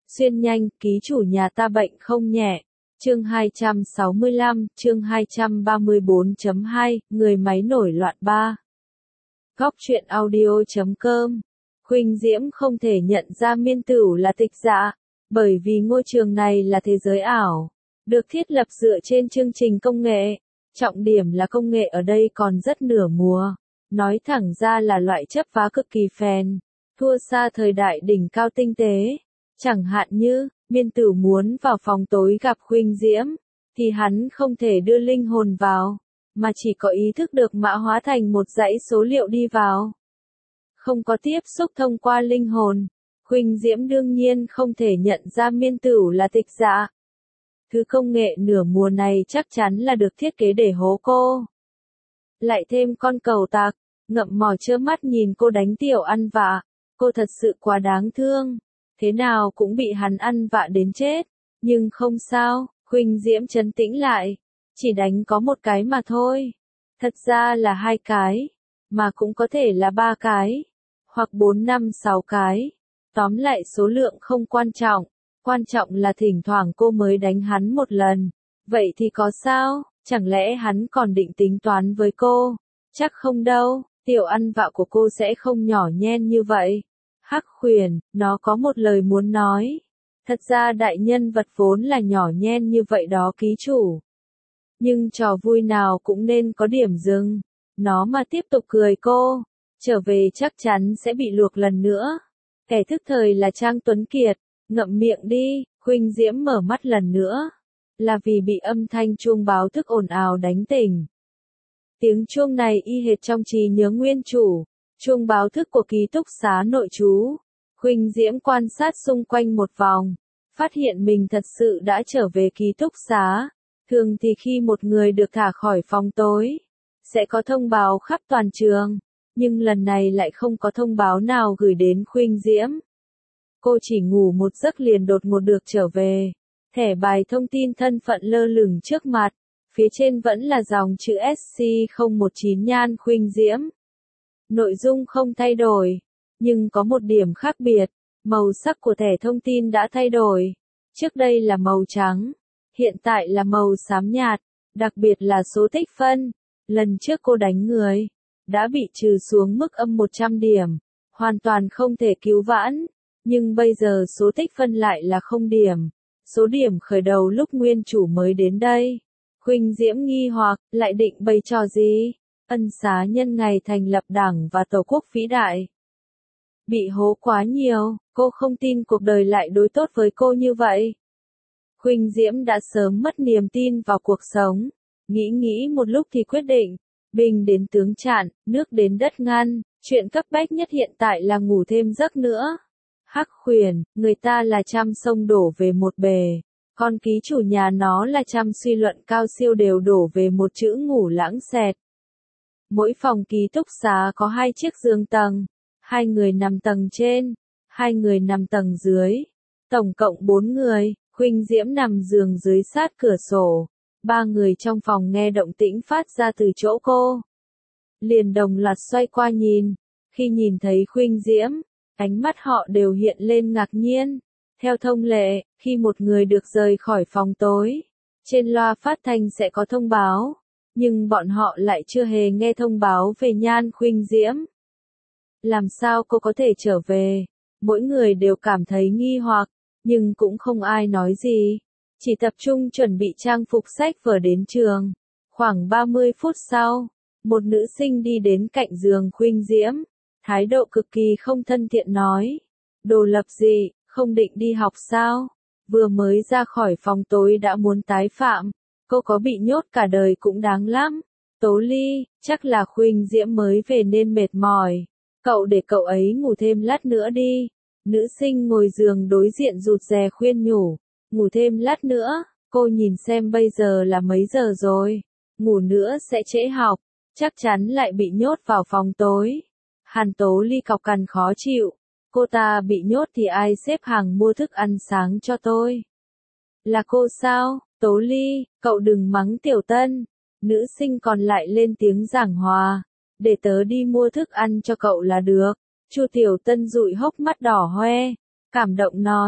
Xuyên nhanh, ký chủ nhà ta bệnh không nhẹ. Chương 265, chương 234.2, người máy nổi loạn 3. Góc truyện audio.com. Khuynh Diễm không thể nhận ra Miên Tửu là Tịch Dạ, bởi vì ngôi trường này là thế giới ảo, được thiết lập dựa trên chương trình công nghệ. Trọng điểm là công nghệ ở đây còn rất nửa mùa, nói thẳng ra là loại chấp phá cực kỳ phèn, thua xa thời đại đỉnh cao tinh tế. Chẳng hạn như, Miên Tửu muốn vào phòng tối gặp Khuynh Diễm, thì hắn không thể đưa linh hồn vào, mà chỉ có ý thức được mã hóa thành một dãy số liệu đi vào. Không có tiếp xúc thông qua linh hồn, Khuynh Diễm đương nhiên không thể nhận ra Miên Tửu là Tịch Dạ. Thứ công nghệ nửa mùa này chắc chắn là được thiết kế để hố cô. Lại thêm con cầu tặc, ngậm mỏ trơ mắt nhìn cô đánh tiểu ăn vạ, cô thật sự quá đáng thương. Thế nào cũng bị hắn ăn vạ đến chết, nhưng không sao, Khuynh Diễm trấn tĩnh lại, chỉ đánh có một cái mà thôi. Thật ra là 2 cái, mà cũng có thể là 3 cái, hoặc 4, 5, 6 cái. Tóm lại số lượng không quan trọng là thỉnh thoảng cô mới đánh hắn một lần. Vậy thì có sao, chẳng lẽ hắn còn định tính toán với cô? Chắc không đâu, tiểu ăn vạ của cô sẽ không nhỏ nhen như vậy. Hắc Khuyển, nó có một lời muốn nói. Thật ra đại nhân vật vốn là nhỏ nhen như vậy đó ký chủ. Nhưng trò vui nào cũng nên có điểm dừng. Nó mà tiếp tục cười cô, trở về chắc chắn sẽ bị luộc lần nữa. Kẻ thức thời là Trang Tuấn Kiệt, ngậm miệng đi. Khuynh Diễm mở mắt lần nữa, là vì bị âm thanh chuông báo thức ồn ào đánh tỉnh. Tiếng chuông này y hệt trong trí nhớ nguyên chủ. Chuông báo thức của ký túc xá nội trú. Khuynh Diễm quan sát xung quanh một vòng, phát hiện mình thật sự đã trở về ký túc xá. Thường thì khi một người được thả khỏi phòng tối, sẽ có thông báo khắp toàn trường, nhưng lần này lại không có thông báo nào gửi đến Khuynh Diễm. Cô chỉ ngủ một giấc liền đột ngột được trở về. Thẻ bài thông tin thân phận lơ lửng trước mặt, phía trên vẫn là dòng chữ SC019 Nhan Khuynh Diễm. Nội dung không thay đổi, nhưng có một điểm khác biệt, màu sắc của thẻ thông tin đã thay đổi. Trước đây là màu trắng, hiện tại là màu xám nhạt, đặc biệt là số tích phân. Lần trước cô đánh người, đã bị trừ xuống mức âm 100 điểm, hoàn toàn không thể cứu vãn, nhưng bây giờ số tích phân lại là 0 điểm, số điểm khởi đầu lúc nguyên chủ mới đến đây. Khuynh Diễm nghi hoặc, lại định bày trò gì? Ân xá nhân ngày thành lập Đảng và Tổ quốc vĩ đại. Bị hố quá nhiều, cô không tin cuộc đời lại đối tốt với cô như vậy. Khuynh Diễm đã sớm mất niềm tin vào cuộc sống, nghĩ một lúc thì quyết định, binh đến tướng chặn, nước đến đất ngăn, chuyện cấp bách nhất hiện tại là ngủ thêm giấc nữa. Hắc Khuyển, người ta là trăm sông đổ về một bề, còn ký chủ nhà nó là trăm suy luận cao siêu đều đổ về một chữ ngủ lãng xẹt. Mỗi phòng ký túc xá có 2 chiếc giường tầng, 2 người nằm tầng trên, 2 người nằm tầng dưới, tổng cộng 4 người. Khuynh Diễm nằm giường dưới sát cửa sổ, 3 người trong phòng nghe động tĩnh phát ra từ chỗ cô, liền đồng loạt xoay qua nhìn. Khi nhìn thấy Khuynh Diễm, ánh mắt họ đều hiện lên ngạc nhiên. Theo thông lệ, khi một người được rời khỏi phòng tối, trên loa phát thanh sẽ có thông báo, nhưng bọn họ lại chưa hề nghe thông báo về Nhan Khuynh Diễm. Làm sao cô có thể trở về? Mỗi người đều cảm thấy nghi hoặc, nhưng cũng không ai nói gì, chỉ tập trung chuẩn bị trang phục sách vở đến trường. Khoảng 30 phút sau, một nữ sinh đi đến cạnh giường Khuynh Diễm, thái độ cực kỳ không thân thiện nói: "Đồ lập dị, không định đi học sao? Vừa mới ra khỏi phòng tối đã muốn tái phạm, cô có bị nhốt cả đời cũng đáng lắm." Tố Ly, chắc là Khuynh Diễm mới về nên mệt mỏi, cậu để cậu ấy ngủ thêm lát nữa đi. Nữ sinh ngồi giường đối diện rụt rè khuyên nhủ, ngủ thêm lát nữa, cô nhìn xem bây giờ là mấy giờ rồi, ngủ nữa sẽ trễ học, chắc chắn lại bị nhốt vào phòng tối. Hàn Tố Ly cọc cằn khó chịu, cô ta bị nhốt thì ai xếp hàng mua thức ăn sáng cho tôi? Là cô sao? Tố Ly, cậu đừng mắng Tiểu Tân. Nữ sinh còn lại lên tiếng giảng hòa, để tớ đi mua thức ăn cho cậu là được. Chu Tiểu Tân dụi hốc mắt đỏ hoe, cảm động nói,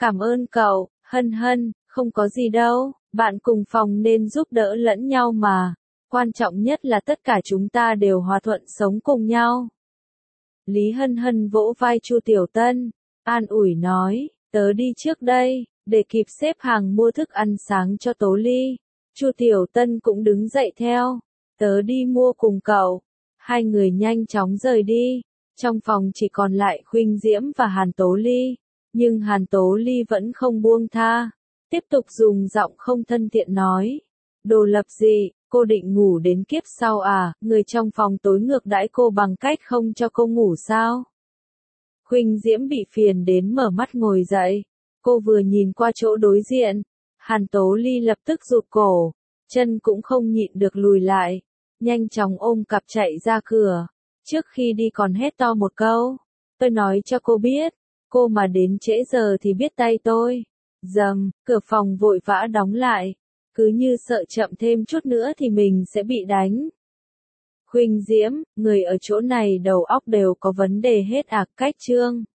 Cảm ơn cậu, Hân Hân, không có gì đâu, bạn cùng phòng nên giúp đỡ lẫn nhau mà. Quan trọng nhất là tất cả chúng ta đều hòa thuận sống cùng nhau. Lý Hân Hân vỗ vai Chu Tiểu Tân, an ủi nói, tớ đi trước đây, để kịp xếp hàng mua thức ăn sáng cho Tố Ly. Chu Tiểu Tân cũng đứng dậy theo, tớ đi mua cùng cậu. Hai người nhanh chóng rời đi, trong phòng chỉ còn lại Khuynh Diễm và Hàn Tố Ly, nhưng Hàn Tố Ly vẫn không buông tha, tiếp tục dùng giọng không thân thiện nói, đồ lập gì, cô định ngủ đến kiếp sau à, người trong phòng tối ngược đãi cô bằng cách không cho cô ngủ sao? Khuynh Diễm bị phiền đến mở mắt ngồi dậy, cô vừa nhìn qua chỗ đối diện, Hàn Tố Ly lập tức rụt cổ, chân cũng không nhịn được lùi lại, nhanh chóng ôm cặp chạy ra cửa, trước khi đi còn hét to một câu, tôi nói cho cô biết, cô mà đến trễ giờ thì biết tay tôi. Dầm, cửa phòng vội vã đóng lại, cứ như sợ chậm thêm chút nữa thì mình sẽ bị đánh. Khuynh Diễm, người ở chỗ này đầu óc đều có vấn đề hết à, cách Trương.